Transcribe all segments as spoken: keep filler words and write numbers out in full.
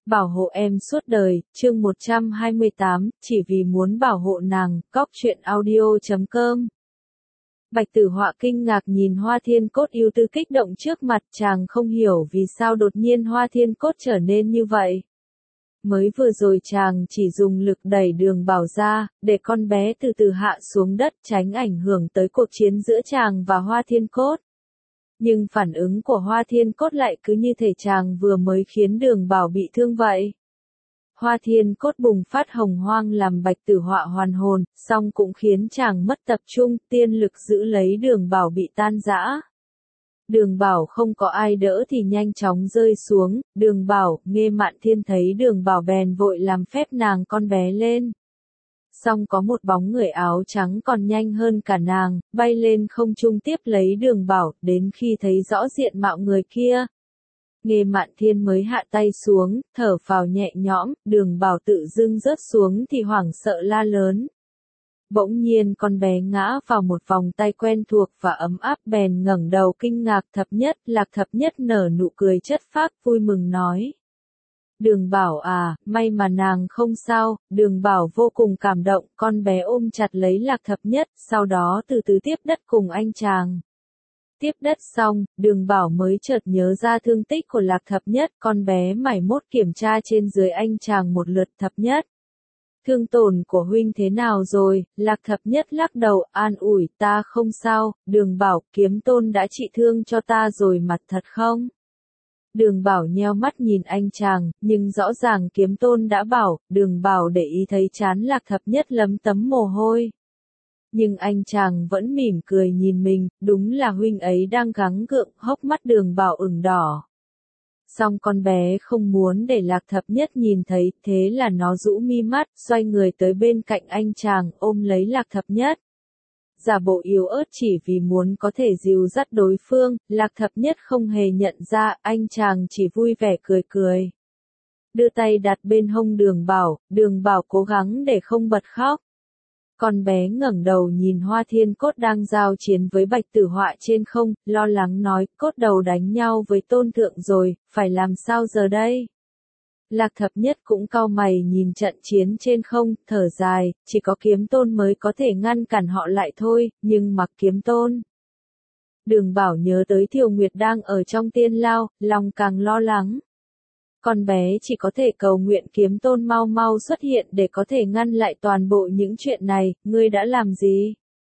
Bảo hộ em suốt đời, chương một trăm hai mươi tám, chỉ vì muốn bảo hộ nàng, cóc truyện audio chấm com. Bạch Tử Họa kinh ngạc nhìn Hoa Thiên Cốt ưu tư kích động trước mặt, chàng không hiểu vì sao đột nhiên Hoa Thiên Cốt trở nên như vậy. Mới vừa rồi chàng chỉ dùng lực đẩy Đường Bảo ra, để con bé từ từ hạ xuống đất tránh ảnh hưởng tới cuộc chiến giữa chàng và Hoa Thiên Cốt. Nhưng phản ứng của Hoa Thiên Cốt lại cứ như thể chàng vừa mới khiến Đường Bảo bị thương vậy. Hoa Thiên Cốt bùng phát hồng hoang làm Bạch Tử Họa hoàn hồn, song cũng khiến chàng mất tập trung, tiên lực giữ lấy Đường Bảo bị tan rã. Đường Bảo không có ai đỡ thì nhanh chóng rơi xuống, Đường Bảo, Nghê Mạn Thiên thấy Đường Bảo bèn vội làm phép nàng con bé lên. Song có một bóng người áo trắng còn nhanh hơn cả nàng, bay lên không trung tiếp lấy Đường Bảo, đến khi thấy rõ diện mạo người kia. Nghê Mạn Thiên mới hạ tay xuống, thở phào nhẹ nhõm, Đường Bảo tự dưng rớt xuống thì hoảng sợ la lớn. Bỗng nhiên con bé ngã vào một vòng tay quen thuộc và ấm áp bèn ngẩng đầu kinh ngạc. Thập Nhất, Lạc Thập Nhất nở nụ cười chất phác vui mừng nói. Đường Bảo à, may mà nàng không sao. Đường Bảo vô cùng cảm động, con bé ôm chặt lấy Lạc Thập Nhất, sau đó từ từ tiếp đất cùng anh chàng. Tiếp đất xong, Đường Bảo mới chợt nhớ ra thương tích của Lạc Thập Nhất, con bé mải mốt kiểm tra trên dưới anh chàng một lượt. Thập Nhất, thương tổn của huynh thế nào rồi? Lạc Thập Nhất lắc đầu, an ủi, ta không sao. Đường Bảo, Kiếm Tôn đã trị thương cho ta rồi mặt thật không? Đường Bảo nheo mắt nhìn anh chàng, nhưng rõ ràng Kiếm Tôn đã bảo. Đường Bảo để ý thấy trán Lạc Thập Nhất lấm tấm mồ hôi. Nhưng anh chàng vẫn mỉm cười nhìn mình, đúng là huynh ấy đang gắng gượng, hốc mắt Đường Bảo ửng đỏ. Song con bé không muốn để Lạc Thập Nhất nhìn thấy, thế là nó rũ mi mắt, xoay người tới bên cạnh anh chàng, ôm lấy Lạc Thập Nhất. Giả bộ yếu ớt chỉ vì muốn có thể dìu dắt đối phương, Lạc Thập Nhất không hề nhận ra, anh chàng chỉ vui vẻ cười cười. Đưa tay đặt bên hông Đường Bảo, Đường Bảo cố gắng để không bật khóc. Con bé ngẩng đầu nhìn Hoa Thiên Cốt đang giao chiến với Bạch Tử Họa trên không, lo lắng nói, Cốt đầu đánh nhau với Tôn Thượng rồi, phải làm sao giờ đây? Lạc Thập Nhất cũng cau mày nhìn trận chiến trên không, thở dài, chỉ có Kiếm Tôn mới có thể ngăn cản họ lại thôi, nhưng mặc Kiếm Tôn. Đường Bảo nhớ tới Thiều Nguyệt đang ở trong tiên lao, lòng càng lo lắng. Con bé chỉ có thể cầu nguyện Kiếm Tôn mau mau xuất hiện để có thể ngăn lại toàn bộ những chuyện này. Ngươi đã làm gì?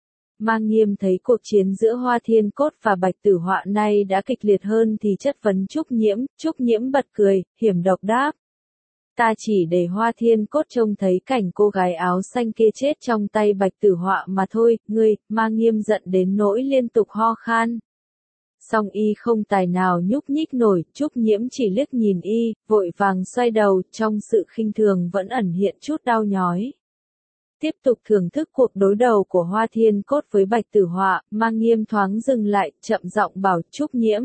Ma Nghiêm thấy cuộc chiến giữa Hoa Thiên Cốt và Bạch Tử Họa nay đã kịch liệt hơn thì chất vấn Trúc Nhiễm. Trúc Nhiễm bật cười, hiểm độc đáp. Ta chỉ để Hoa Thiên Cốt trông thấy cảnh cô gái áo xanh kia chết trong tay Bạch Tử Họa mà thôi. Ngươi, Ma Nghiêm giận đến nỗi liên tục ho khan. Song y không tài nào nhúc nhích nổi, Trúc Nhiễm chỉ liếc nhìn y, vội vàng xoay đầu, trong sự khinh thường vẫn ẩn hiện chút đau nhói. Tiếp tục thưởng thức cuộc đối đầu của Hoa Thiên Cốt với Bạch Tử Họa, Ma Nghiêm thoáng dừng lại, chậm giọng bảo Trúc Nhiễm.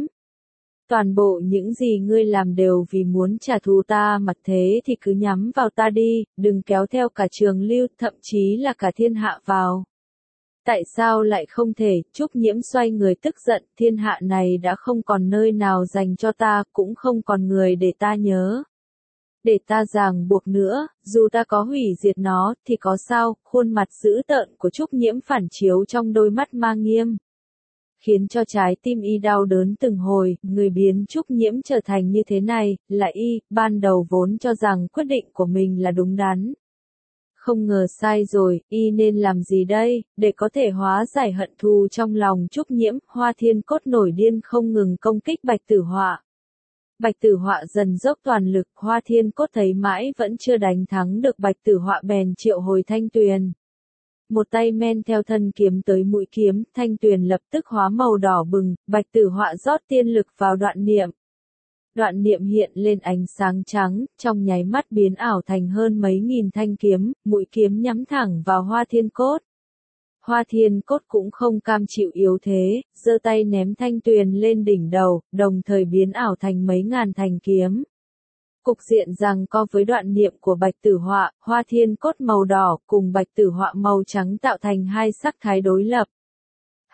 Toàn bộ những gì ngươi làm đều vì muốn trả thù ta mà, thế thì cứ nhắm vào ta đi, đừng kéo theo cả Trường Lưu, thậm chí là cả thiên hạ vào. Tại sao lại không thể? Trúc Nhiễm xoay người tức giận, thiên hạ này đã không còn nơi nào dành cho ta, cũng không còn người để ta nhớ. Để ta ràng buộc nữa, dù ta có hủy diệt nó, thì có sao? Khuôn mặt dữ tợn của Trúc Nhiễm phản chiếu trong đôi mắt Ma Nghiêm, khiến cho trái tim y đau đớn từng hồi. Người biến Trúc Nhiễm trở thành như thế này, là y, ban đầu vốn cho rằng quyết định của mình là đúng đắn. Không ngờ sai rồi, y nên làm gì đây, để có thể hóa giải hận thù trong lòng Trúc Nhiễm. Hoa Thiên Cốt nổi điên không ngừng công kích Bạch Tử Họa. Bạch Tử Họa dần dốc toàn lực, Hoa Thiên Cốt thấy mãi vẫn chưa đánh thắng được Bạch Tử Họa bèn triệu hồi Thanh Tuyền. Một tay men theo thân kiếm tới mũi kiếm, Thanh Tuyền lập tức hóa màu đỏ bừng, Bạch Tử Họa rót tiên lực vào đoạn niệm. Đoạn niệm hiện lên ánh sáng trắng, trong nháy mắt biến ảo thành hơn mấy nghìn thanh kiếm, mũi kiếm nhắm thẳng vào Hoa Thiên Cốt. Hoa Thiên Cốt cũng không cam chịu yếu thế, giơ tay ném Thanh Tuyền lên đỉnh đầu, đồng thời biến ảo thành mấy ngàn thanh kiếm. Cục diện giằng co với đoạn niệm của Bạch Tử Họa, Hoa Thiên Cốt màu đỏ cùng Bạch Tử Họa màu trắng tạo thành hai sắc thái đối lập.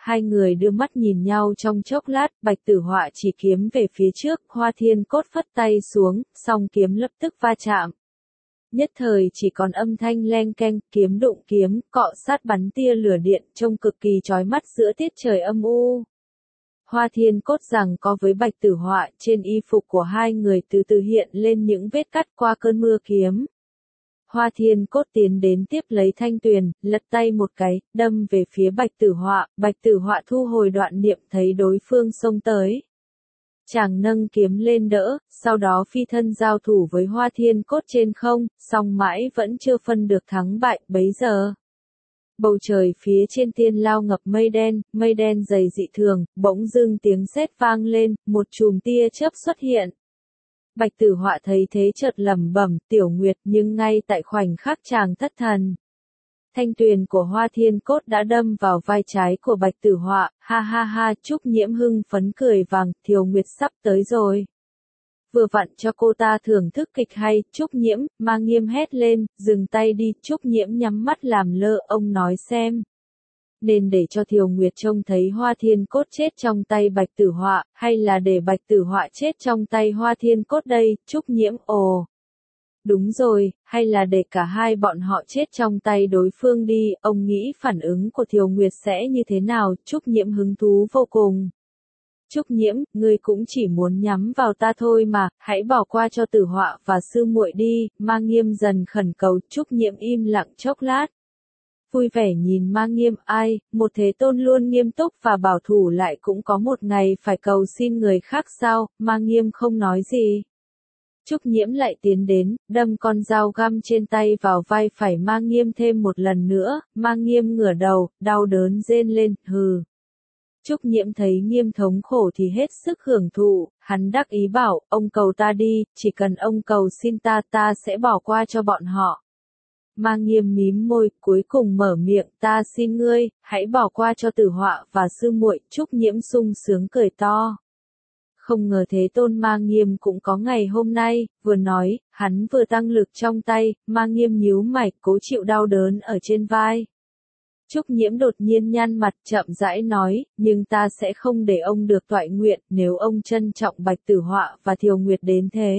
hai người đưa mắt nhìn nhau trong chốc lát, Bạch Tử Họa chỉ kiếm về phía trước, Hoa Thiên Cốt phất tay xuống, song kiếm lập tức va chạm. Nhất thời chỉ còn âm thanh leng keng, kiếm đụng kiếm, cọ sát bắn tia lửa điện, trông cực kỳ chói mắt giữa tiết trời âm u. Hoa Thiên Cốt rằng có với Bạch Tử Họa, trên y phục của hai người từ từ hiện lên những vết cắt qua cơn mưa kiếm. Hoa Thiên Cốt tiến đến tiếp lấy thanh tuyền, lật tay một cái, đâm về phía Bạch Tử Họa, Bạch Tử Họa thu hồi đoạn niệm thấy đối phương xông tới. Chàng nâng kiếm lên đỡ, sau đó phi thân giao thủ với Hoa Thiên Cốt trên không, song mãi vẫn chưa phân được thắng bại, bấy giờ. Bầu trời phía trên tiên lao ngập mây đen, mây đen dày dị thường, bỗng dưng tiếng sét vang lên, một chùm tia chớp xuất hiện. Bạch Tử Họa thấy thế chợt lẩm bẩm, Tiểu Nguyệt, nhưng ngay tại khoảnh khắc chàng thất thần. Thanh tuyền của Hoa Thiên Cốt đã đâm vào vai trái của Bạch Tử Họa, ha ha ha, Trúc Nhiễm hưng phấn cười vàng, Thiều Nguyệt sắp tới rồi. Vừa vặn cho cô ta thưởng thức kịch hay, Trúc Nhiễm, Ma Nghiêm hét lên, dừng tay đi, Trúc Nhiễm nhắm mắt làm lơ, ông nói xem. Nên để cho Thiều Nguyệt trông thấy Hoa Thiên Cốt chết trong tay Bạch Tử Họa, hay là để Bạch Tử Họa chết trong tay Hoa Thiên Cốt đây, Trúc Nhiễm, ồ. Đúng rồi, hay là để cả hai bọn họ chết trong tay đối phương đi, ông nghĩ phản ứng của Thiều Nguyệt sẽ như thế nào, Trúc Nhiễm hứng thú vô cùng. Trúc Nhiễm, ngươi cũng chỉ muốn nhắm vào ta thôi mà, hãy bỏ qua cho Tử Họa và sư muội đi, Ma Nghiêm dần khẩn cầu, Trúc Nhiễm im lặng chốc lát. Vui vẻ nhìn Ma Nghiêm, ai, một thế tôn luôn nghiêm túc và bảo thủ lại cũng có một ngày phải cầu xin người khác sao, Ma Nghiêm không nói gì. Trúc Nhiễm lại tiến đến, đâm con dao găm trên tay vào vai phải Ma Nghiêm thêm một lần nữa, Ma Nghiêm ngửa đầu, đau đớn rên lên, hừ. Trúc Nhiễm thấy Nghiêm thống khổ thì hết sức hưởng thụ, hắn đắc ý bảo, ông cầu ta đi, chỉ cần ông cầu xin ta ta sẽ bỏ qua cho bọn họ. Ma Nghiêm mím môi, cuối cùng mở miệng, ta xin ngươi, hãy bỏ qua cho Tử Họa và sư muội, Trúc Nhiễm sung sướng cười to. Không ngờ thế tôn Ma Nghiêm cũng có ngày hôm nay, vừa nói, hắn vừa tăng lực trong tay, Ma Nghiêm nhíu mày, cố chịu đau đớn ở trên vai. Trúc Nhiễm đột nhiên nhăn mặt chậm rãi nói, nhưng ta sẽ không để ông được toại nguyện nếu ông trân trọng Bạch Tử Họa và Thiều Nguyệt đến thế.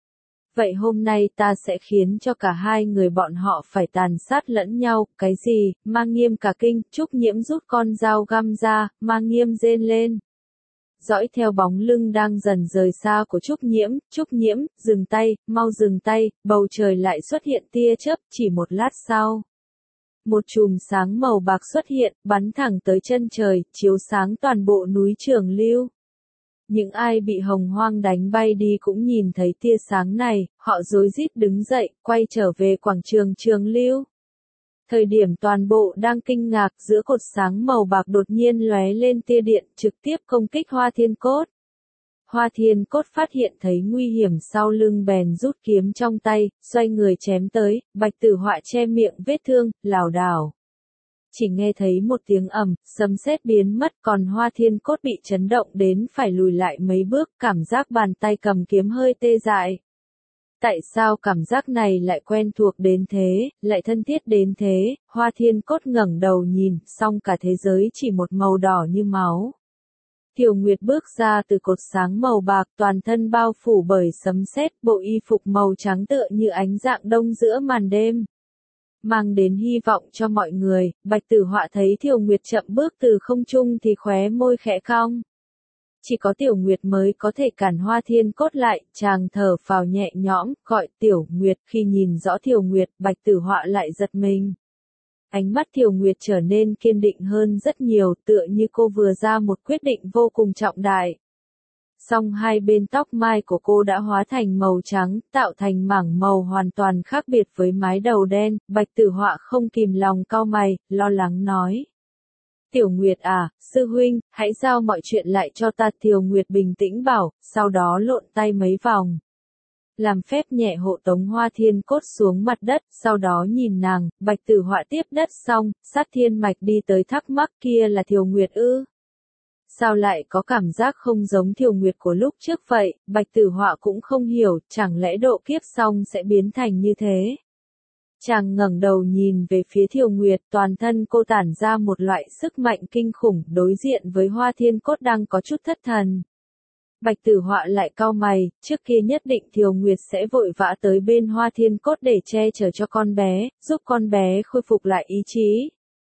Vậy hôm nay ta sẽ khiến cho cả hai người bọn họ phải tàn sát lẫn nhau, cái gì, Ma Nghiêm cả kinh, Trúc Nhiễm rút con dao găm ra, Ma Nghiêm rên lên. Dõi theo bóng lưng đang dần rời xa của Trúc Nhiễm, Trúc Nhiễm, dừng tay, mau dừng tay, bầu trời lại xuất hiện tia chớp, chỉ một lát sau. Một chùm sáng màu bạc xuất hiện, bắn thẳng tới chân trời, chiếu sáng toàn bộ núi Trường Lưu. Những ai bị hồng hoang đánh bay đi cũng nhìn thấy tia sáng này, họ rối rít đứng dậy, quay trở về quảng trường Trường Lưu. Thời điểm toàn bộ đang kinh ngạc, giữa cột sáng màu bạc đột nhiên lóe lên tia điện, trực tiếp công kích Hoa Thiên Cốt. Hoa Thiên Cốt phát hiện thấy nguy hiểm sau lưng bèn rút kiếm trong tay, xoay người chém tới, Bạch Tử Họa che miệng vết thương, lảo đảo. Chỉ nghe thấy một tiếng ầm, sấm sét biến mất, còn Hoa Thiên Cốt bị chấn động đến phải lùi lại mấy bước, cảm giác bàn tay cầm kiếm hơi tê dại. Tại sao cảm giác này lại quen thuộc đến thế, lại thân thiết đến thế, Hoa Thiên Cốt ngẩng đầu nhìn, xong cả thế giới chỉ một màu đỏ như máu. Thiều Nguyệt bước ra từ cột sáng màu bạc, toàn thân bao phủ bởi sấm sét, bộ y phục màu trắng tựa như ánh dạng đông giữa màn đêm. Mang đến hy vọng cho mọi người, Bạch Tử Họa thấy Thiều Nguyệt chậm bước từ không trung thì khóe môi khẽ cong. Chỉ có Tiểu Nguyệt mới có thể cản Hoa Thiên Cốt lại, chàng thở phào nhẹ nhõm, gọi Tiểu Nguyệt, khi nhìn rõ Thiều Nguyệt, Bạch Tử Họa lại giật mình. Ánh mắt Thiều Nguyệt trở nên kiên định hơn rất nhiều, tựa như cô vừa ra một quyết định vô cùng trọng đại. Song hai bên tóc mai của cô đã hóa thành màu trắng, tạo thành mảng màu hoàn toàn khác biệt với mái đầu đen, Bạch Tử Họa không kìm lòng cau mày, lo lắng nói. Tiểu Nguyệt à, sư huynh, hãy giao mọi chuyện lại cho ta. Thiều Nguyệt bình tĩnh bảo, sau đó lộn tay mấy vòng. Làm phép nhẹ hộ tống Hoa Thiên Cốt xuống mặt đất, sau đó nhìn nàng, Bạch Tử Họa tiếp đất xong, sát thiên mạch đi tới thắc mắc kia là Thiều Nguyệt ư. Sao lại có cảm giác không giống Thiều Nguyệt của lúc trước vậy, Bạch Tử Họa cũng không hiểu, chẳng lẽ độ kiếp xong sẽ biến thành như thế. Chàng ngẩng đầu nhìn về phía Thiều Nguyệt, toàn thân cô tản ra một loại sức mạnh kinh khủng, đối diện với Hoa Thiên Cốt đang có chút thất thần. Bạch Tử Họa lại cau mày, trước kia nhất định Thiều Nguyệt sẽ vội vã tới bên Hoa Thiên Cốt để che chở cho con bé, giúp con bé khôi phục lại ý chí.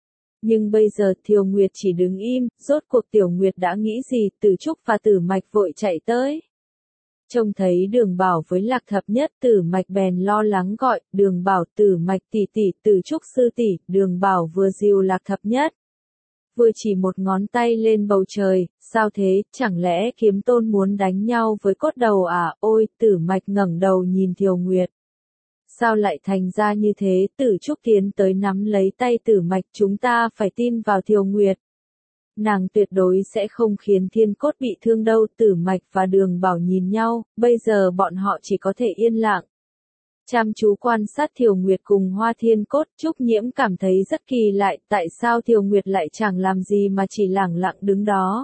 Nhưng bây giờ Thiều Nguyệt chỉ đứng im, rốt cuộc Tiểu Nguyệt đã nghĩ gì, Tử Trúc và Tử Mạch vội chạy tới. Trông thấy Đường Bảo với Lạc Thập Nhất, Tử Mạch bèn lo lắng gọi, Đường Bảo, Tử Mạch tỷ tỷ, Tử Trúc sư tỷ. Đường Bảo vừa dìu Lạc Thập Nhất, vừa chỉ một ngón tay lên bầu trời, sao thế, chẳng lẽ Kiếm Tôn muốn đánh nhau với cốt đầu à, ôi, Tử Mạch ngẩng đầu nhìn Thiều Nguyệt. Sao lại thành ra như thế, Tử Trúc tiến tới nắm lấy tay Tử Mạch, chúng ta phải tin vào Thiều Nguyệt. Nàng tuyệt đối sẽ không khiến Thiên Cốt bị thương đâu. Tử Mạch và Đường Bảo nhìn nhau, bây giờ bọn họ chỉ có thể yên lặng. Chăm chú quan sát Thiều Nguyệt cùng Hoa Thiên Cốt, Trúc Nhiễm cảm thấy rất kỳ lạ, tại sao Thiều Nguyệt lại chẳng làm gì mà chỉ lẳng lặng đứng đó.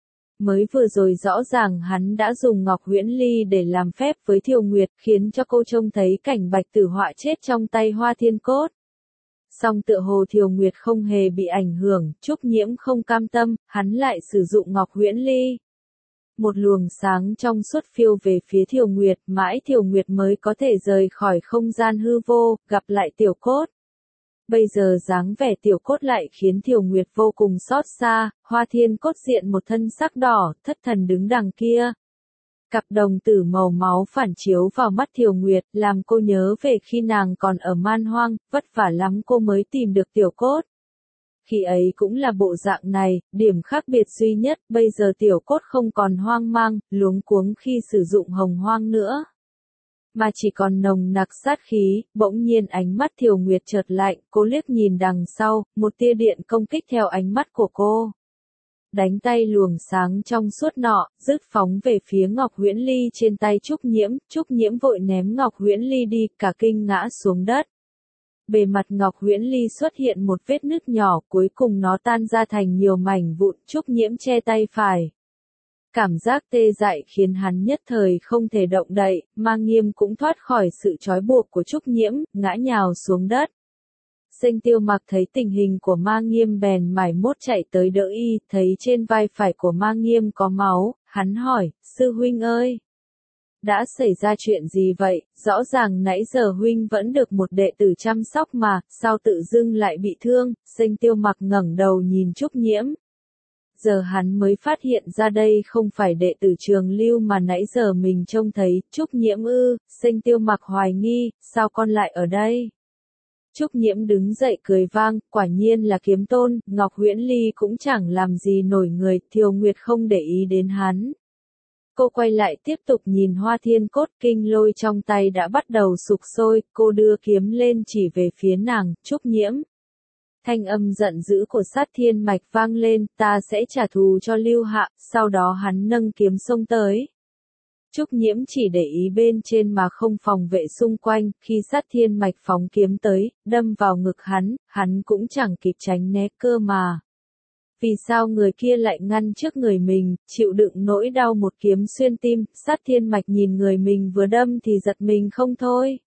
Mới vừa rồi rõ ràng hắn đã dùng Ngọc Huyễn Ly để làm phép với Thiều Nguyệt, khiến cho cô trông thấy cảnh Bạch Tử Họa chết trong tay Hoa Thiên Cốt. Song tựa hồ Thiều Nguyệt không hề bị ảnh hưởng, Trúc Nhiễm không cam tâm, hắn lại sử dụng Ngọc Huyễn Ly. Một luồng sáng trong suốt phiêu về phía Thiều Nguyệt, mãi Thiều Nguyệt mới có thể rời khỏi không gian hư vô, gặp lại Tiểu Cốt. Bây giờ dáng vẻ Tiểu Cốt lại khiến Thiều Nguyệt vô cùng xót xa, Hoa Thiên Cốt diện một thân sắc đỏ, thất thần đứng đằng kia. Cặp đồng tử màu máu phản chiếu vào mắt Thiều Nguyệt, làm cô nhớ về khi nàng còn ở Man Hoang, vất vả lắm cô mới tìm được Tiểu Cốt. Khi ấy cũng là bộ dạng này, điểm khác biệt duy nhất, bây giờ Tiểu Cốt không còn hoang mang, luống cuống khi sử dụng hồng hoang nữa. Mà chỉ còn nồng nặc sát khí, bỗng nhiên ánh mắt Thiều Nguyệt chợt lạnh, cô liếc nhìn đằng sau, một tia điện công kích theo ánh mắt của cô. Đánh tay luồng sáng trong suốt nọ, dứt phóng về phía Ngọc Huyễn Ly trên tay Trúc Nhiễm, Trúc Nhiễm vội ném Ngọc Huyễn Ly đi, cả kinh ngã xuống đất. Bề mặt Ngọc Huyễn Ly xuất hiện một vết nứt nhỏ, cuối cùng nó tan ra thành nhiều mảnh vụn, Trúc Nhiễm che tay phải. Cảm giác tê dại khiến hắn nhất thời không thể động đậy, Ma Nghiêm cũng thoát khỏi sự trói buộc của Trúc Nhiễm, ngã nhào xuống đất. Sinh Tiêu Mặc thấy tình hình của Ma Nghiêm bèn mải mốt chạy tới đỡ y, thấy trên vai phải của Ma Nghiêm có máu, hắn hỏi, sư huynh ơi, đã xảy ra chuyện gì vậy, rõ ràng nãy giờ huynh vẫn được một đệ tử chăm sóc mà, sao tự dưng lại bị thương. Sinh Tiêu Mặc ngẩng đầu nhìn Trúc Nhiễm. Giờ hắn mới phát hiện ra đây không phải đệ tử Trường Lưu mà nãy giờ mình trông thấy. Trúc Nhiễm ư, Sinh Tiêu Mặc hoài nghi, sao con lại ở đây? Trúc Nhiễm đứng dậy cười vang, quả nhiên là Kiếm Tôn, Ngọc Huyễn Ly cũng chẳng làm gì nổi người, Thiều Nguyệt không để ý đến hắn. Cô quay lại tiếp tục nhìn Hoa Thiên Cốt, kinh lôi trong tay đã bắt đầu sục sôi, cô đưa kiếm lên chỉ về phía nàng, Trúc Nhiễm. Thanh âm giận dữ của Sát Thiên Mạch vang lên, ta sẽ trả thù cho Lưu Hạ, sau đó hắn nâng kiếm xông tới. Trúc Nhiễm chỉ để ý bên trên mà không phòng vệ xung quanh, khi Sát Thiên Mạch phóng kiếm tới, đâm vào ngực hắn, hắn cũng chẳng kịp tránh né cơ mà. Vì sao người kia lại ngăn trước người mình, chịu đựng nỗi đau một kiếm xuyên tim, Sát Thiên Mạch nhìn người mình vừa đâm thì giật mình không thôi.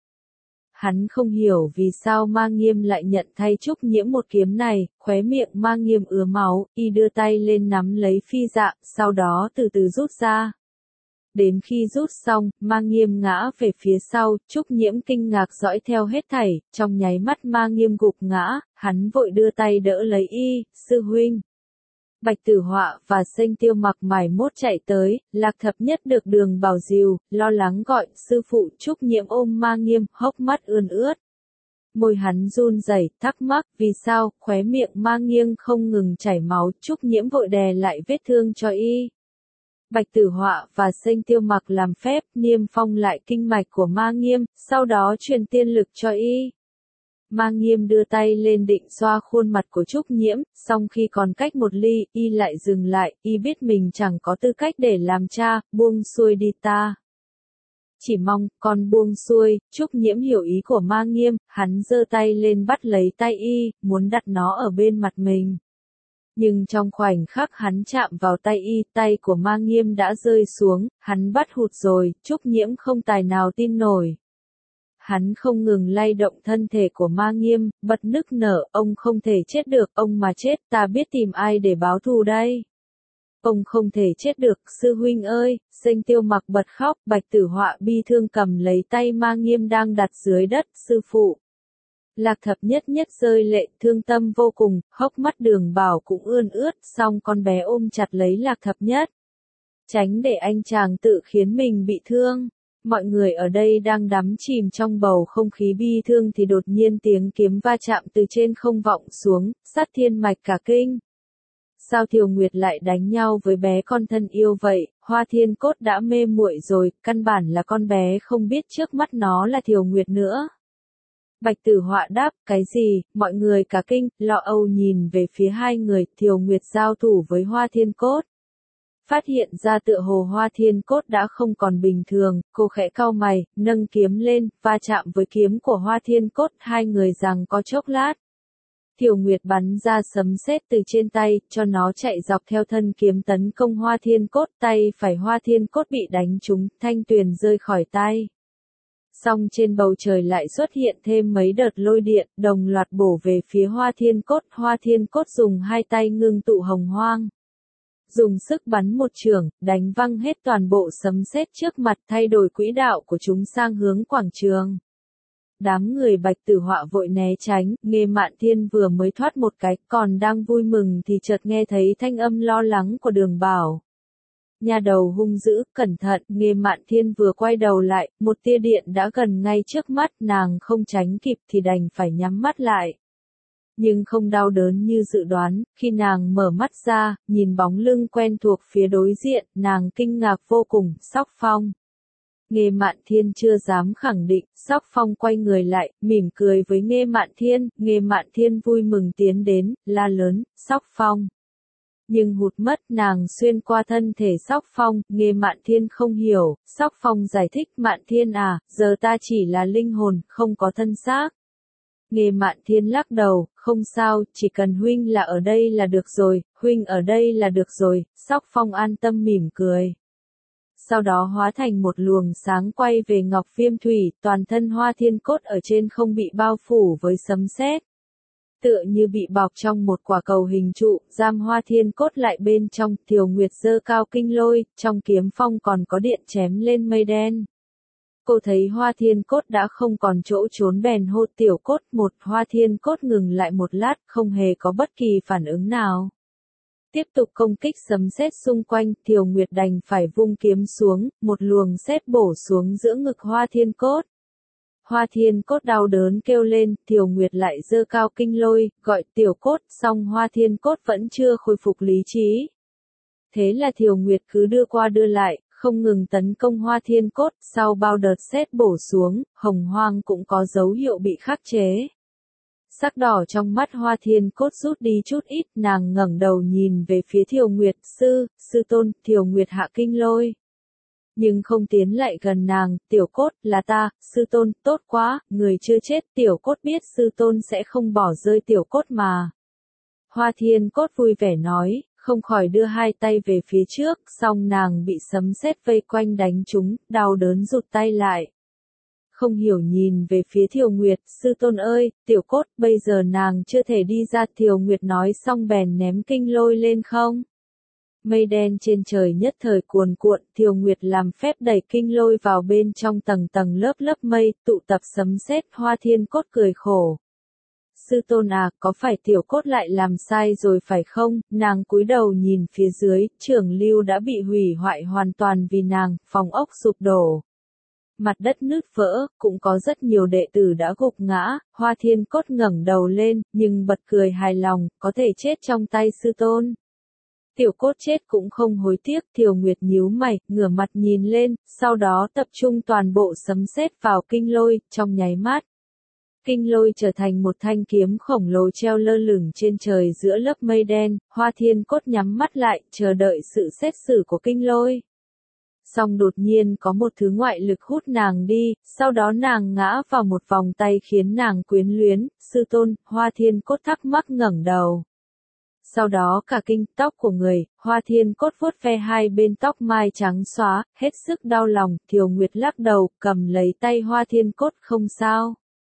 Hắn không hiểu vì sao Ma Nghiêm lại nhận thay Trúc Nhiễm một kiếm này, khóe miệng Ma Nghiêm ứa máu, y đưa tay lên nắm lấy phi dạ, sau đó từ từ rút ra. Đến khi rút xong, Ma Nghiêm ngã về phía sau, Trúc Nhiễm kinh ngạc dõi theo hết thảy, trong nháy mắt Ma Nghiêm gục ngã, hắn vội đưa tay đỡ lấy y, sư huynh. Bạch Tử Họa và Sinh Tiêu Mặc mải mốt chạy tới, Lạc Thập Nhất được Đường Bảo dìu, lo lắng gọi, sư phụ. Trúc Nhiễm ôm Ma Nghiêm, hốc mắt ươn ướt. Môi hắn run rẩy, thắc mắc, vì sao, khóe miệng Ma Nghiêm không ngừng chảy máu, Trúc Nhiễm vội đè lại vết thương cho y. Bạch Tử Họa và Sinh Tiêu Mặc làm phép, niêm phong lại kinh mạch của Ma Nghiêm, sau đó truyền tiên lực cho y. Ma Nghiêm đưa tay lên định xoa khuôn mặt của Trúc Nhiễm, song khi còn cách một ly, y lại dừng lại, y biết mình chẳng có tư cách để làm cha, buông xuôi đi ta. Chỉ mong, con buông xuôi. Trúc Nhiễm hiểu ý của Ma Nghiêm, hắn giơ tay lên bắt lấy tay y, muốn đặt nó ở bên mặt mình. Nhưng trong khoảnh khắc hắn chạm vào tay y, tay của Ma Nghiêm đã rơi xuống, hắn bắt hụt rồi, Trúc Nhiễm không tài nào tin nổi. hắn không ngừng lay động thân thể của Ma Nghiêm, bật nức nở, ông không thể chết được, ông mà chết ta biết tìm ai để báo thù đây. Ông không thể chết được, sư huynh ơi, Sinh Tiêu Mặc bật khóc, Bạch Tử Họa bi thương cầm lấy tay Ma Nghiêm đang đặt dưới đất, sư phụ. Lạc Thập Nhất nhất rơi lệ, thương tâm vô cùng, hốc mắt Đường Bảo cũng ươn ướt, xong con bé ôm chặt lấy Lạc Thập Nhất. Tránh để anh chàng tự khiến mình bị thương. Mọi người ở đây đang đắm chìm trong bầu không khí bi thương thì đột nhiên tiếng kiếm va chạm từ trên không vọng xuống, Sát Thiên Mạch cả kinh. Sao Thiều Nguyệt lại đánh nhau với bé con thân yêu vậy, Hoa Thiên Cốt đã mê muội rồi, căn bản là con bé không biết trước mắt nó là Thiều Nguyệt nữa. Bạch Tử Họa đáp, cái gì, mọi người cả kinh, lo âu nhìn về phía hai người, Thiều Nguyệt giao thủ với Hoa Thiên Cốt. Phát hiện ra tựa hồ Hoa Thiên Cốt đã không còn bình thường, cô khẽ cau mày, nâng kiếm lên, va chạm với kiếm của Hoa Thiên Cốt, hai người giằng có chốc lát. Thiều Nguyệt bắn ra sấm sét từ trên tay, cho nó chạy dọc theo thân kiếm tấn công Hoa Thiên Cốt, tay phải Hoa Thiên Cốt bị đánh trúng, thanh tuyền rơi khỏi tay. Song trên bầu trời lại xuất hiện thêm mấy đợt lôi điện, đồng loạt bổ về phía Hoa Thiên Cốt, Hoa Thiên Cốt dùng hai tay ngưng tụ hồng hoang. Dùng sức bắn một chưởng, đánh văng hết toàn bộ sấm sét trước mặt, thay đổi quỹ đạo của chúng sang hướng quảng trường. Đám người Bạch Tử Họa vội né tránh, Nghê Mạn Thiên vừa mới thoát một cái, còn đang vui mừng thì chợt nghe thấy thanh âm lo lắng của Đường Bảo. Nhà đầu hung dữ, cẩn thận, Nghê Mạn Thiên vừa quay đầu lại, một tia điện đã gần ngay trước mắt, nàng không tránh kịp thì đành phải nhắm mắt lại. Nhưng không đau đớn như dự đoán, khi nàng mở mắt ra, nhìn bóng lưng quen thuộc phía đối diện, nàng kinh ngạc vô cùng, Sóc Phong. Nghê Mạn Thiên chưa dám khẳng định, Sóc Phong quay người lại, mỉm cười với Nghê Mạn Thiên, Nghê Mạn Thiên vui mừng tiến đến, la lớn, Sóc Phong. Nhưng hụt mất, nàng xuyên qua thân thể Sóc Phong, Nghê Mạn Thiên không hiểu, Sóc Phong giải thích, Mạn Thiên à, giờ ta chỉ là linh hồn, không có thân xác. Nghê Mạn Thiên lắc đầu, không sao, chỉ cần huynh là ở đây là được rồi, huynh ở đây là được rồi, Sóc Phong an tâm mỉm cười. Sau đó hóa thành một luồng sáng quay về Ngọc Viêm Thủy, toàn thân Hoa Thiên Cốt ở trên không bị bao phủ với sấm sét. Tựa như bị bọc trong một quả cầu hình trụ, giam Hoa Thiên Cốt lại bên trong, Thiều Nguyệt giơ cao kinh lôi, trong kiếm phong còn có điện chém lên mây đen. Cô thấy Hoa Thiên Cốt đã không còn chỗ trốn bèn hô Tiểu Cốt một, Hoa Thiên Cốt ngừng lại một lát, không hề có bất kỳ phản ứng nào. Tiếp tục công kích sấm sét xung quanh, Thiều Nguyệt đành phải vung kiếm xuống, một luồng sét bổ xuống giữa ngực Hoa Thiên Cốt. Hoa Thiên Cốt đau đớn kêu lên, Thiều Nguyệt lại giơ cao kinh lôi, gọi Tiểu Cốt, song Hoa Thiên Cốt vẫn chưa khôi phục lý trí. Thế là Thiều Nguyệt cứ đưa qua đưa lại, không ngừng tấn công Hoa Thiên Cốt, sau bao đợt sét bổ xuống, hồng hoang cũng có dấu hiệu bị khắc chế. Sắc đỏ trong mắt Hoa Thiên Cốt rút đi chút ít, nàng ngẩng đầu nhìn về phía Thiều Nguyệt, sư, sư tôn, Thiều Nguyệt hạ kinh lôi. Nhưng không tiến lại gần nàng, Tiểu Cốt, là ta, sư tôn, tốt quá, người chưa chết, Tiểu Cốt biết sư tôn sẽ không bỏ rơi Tiểu Cốt mà. Hoa Thiên Cốt vui vẻ nói, không khỏi đưa hai tay về phía trước, song nàng bị sấm sét vây quanh đánh trúng, đau đớn rụt tay lại. Không hiểu nhìn về phía Thiều Nguyệt, sư tôn ơi, Tiểu Cốt, bây giờ nàng chưa thể đi ra, Thiều Nguyệt nói xong bèn ném kinh lôi lên không. Mây đen trên trời nhất thời cuồn cuộn, Thiều Nguyệt làm phép đẩy kinh lôi vào bên trong tầng tầng lớp lớp mây, tụ tập sấm sét, Hoa Thiên Cốt cười khổ. Sư tôn à, có phải Tiểu Cốt lại làm sai rồi phải không? Nàng cúi đầu nhìn phía dưới, Trường Lưu đã bị hủy hoại hoàn toàn vì nàng, phòng ốc sụp đổ. Mặt đất nứt vỡ, cũng có rất nhiều đệ tử đã gục ngã, Hoa Thiên Cốt ngẩng đầu lên, nhưng bật cười hài lòng, có thể chết trong tay sư tôn. Tiểu Cốt chết cũng không hối tiếc, Thiều Nguyệt nhíu mày, ngửa mặt nhìn lên, sau đó tập trung toàn bộ sấm sét vào kinh lôi, trong nháy mắt. Kinh lôi trở thành một thanh kiếm khổng lồ treo lơ lửng trên trời giữa lớp mây đen, Hoa Thiên Cốt nhắm mắt lại, chờ đợi sự xét xử của kinh lôi. Song đột nhiên có một thứ ngoại lực hút nàng đi, sau đó nàng ngã vào một vòng tay khiến nàng quyến luyến, sư tôn, Hoa Thiên Cốt thắc mắc ngẩng đầu. sau đó cả kinh tóc của người, Hoa Thiên Cốt vuốt ve hai bên tóc mai trắng xóa, hết sức đau lòng, Thiều Nguyệt lắc đầu, cầm lấy tay Hoa Thiên Cốt không sao.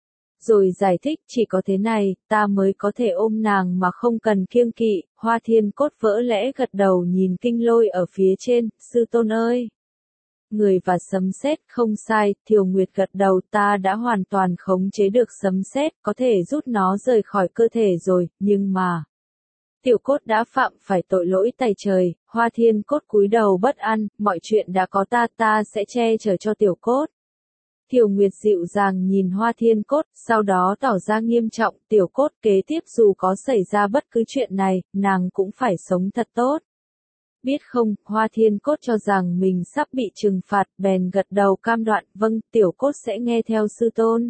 Rồi giải thích chỉ có thế này, ta mới có thể ôm nàng mà không cần kiêng kỵ, Hoa Thiên Cốt vỡ lẽ gật đầu nhìn Kinh Lôi ở phía trên, sư tôn ơi. Người và sấm sét không sai, Thiều Nguyệt gật đầu ta đã hoàn toàn khống chế được sấm sét, có thể rút nó rời khỏi cơ thể rồi, nhưng mà... Tiểu Cốt đã phạm phải tội lỗi tày trời, Hoa Thiên Cốt cúi đầu bất an, mọi chuyện đã có ta ta sẽ che chở cho Tiểu Cốt. Thiều Nguyệt dịu dàng nhìn Hoa Thiên Cốt, sau đó tỏ ra nghiêm trọng, Tiểu Cốt kế tiếp dù có xảy ra bất cứ chuyện này, nàng cũng phải sống thật tốt. Biết không, Hoa Thiên Cốt cho rằng mình sắp bị trừng phạt, bèn gật đầu cam đoan, vâng, Tiểu Cốt sẽ nghe theo sư tôn.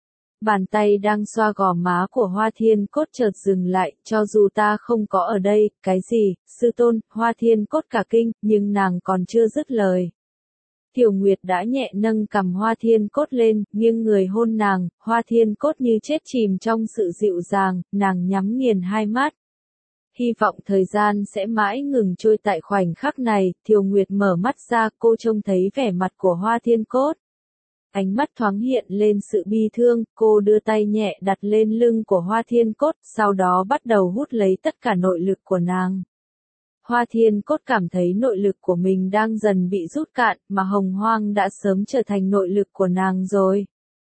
Bàn tay đang xoa gò má của Hoa Thiên Cốt chợt dừng lại, cho dù ta không có ở đây, cái gì, sư tôn, Hoa Thiên Cốt cả kinh, nhưng nàng còn chưa dứt lời. Thiều Nguyệt đã nhẹ nâng cằm Hoa Thiên Cốt lên, nghiêng người hôn nàng, Hoa Thiên Cốt như chết chìm trong sự dịu dàng, nàng nhắm nghiền hai mắt. Hy vọng thời gian sẽ mãi ngừng trôi tại khoảnh khắc này, Thiều Nguyệt mở mắt ra, cô trông thấy vẻ mặt của Hoa Thiên Cốt. Ánh mắt thoáng hiện lên sự bi thương, cô đưa tay nhẹ đặt lên lưng của Hoa Thiên Cốt, sau đó bắt đầu hút lấy tất cả nội lực của nàng. Hoa Thiên Cốt cảm thấy nội lực của mình đang dần bị rút cạn, mà Hồng Hoang đã sớm trở thành nội lực của nàng rồi.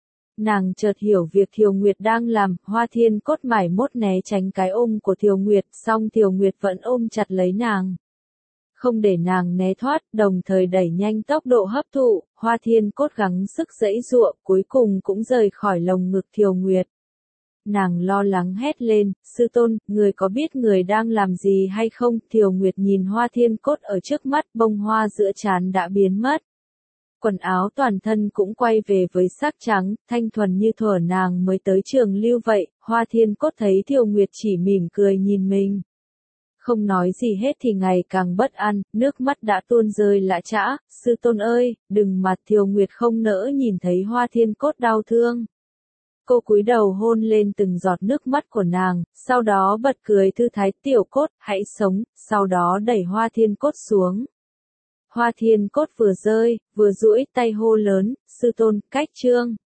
Nàng chợt hiểu việc Thiều Nguyệt đang làm, Hoa Thiên Cốt mải mốt né tránh cái ôm của Thiều Nguyệt, song Thiều Nguyệt vẫn ôm chặt lấy nàng. Không để nàng né thoát, đồng thời đẩy nhanh tốc độ hấp thụ, Hoa Thiên Cốt gắng sức giãy giụa, cuối cùng cũng rời khỏi lồng ngực Thiều Nguyệt. Nàng lo lắng hét lên, sư tôn, người có biết người đang làm gì hay không? Thiều Nguyệt nhìn Hoa Thiên Cốt ở trước mắt, bông hoa giữa trán đã biến mất. Quần áo toàn thân cũng quay về với sắc trắng, thanh thuần như thuở nàng mới tới trường lưu vậy, Hoa Thiên Cốt thấy Thiều Nguyệt chỉ mỉm cười nhìn mình. Không nói gì hết thì ngày càng bất an, nước mắt đã tuôn rơi lã chã, sư tôn ơi, đừng mà Thiều Nguyệt không nỡ nhìn thấy Hoa Thiên Cốt đau thương. Cô cúi đầu hôn lên từng giọt nước mắt của nàng, sau đó bật cười thư thái Tiểu Cốt, hãy sống, sau đó đẩy Hoa Thiên Cốt xuống. Hoa Thiên Cốt vừa rơi, vừa duỗi tay hô lớn, sư tôn, cách chương.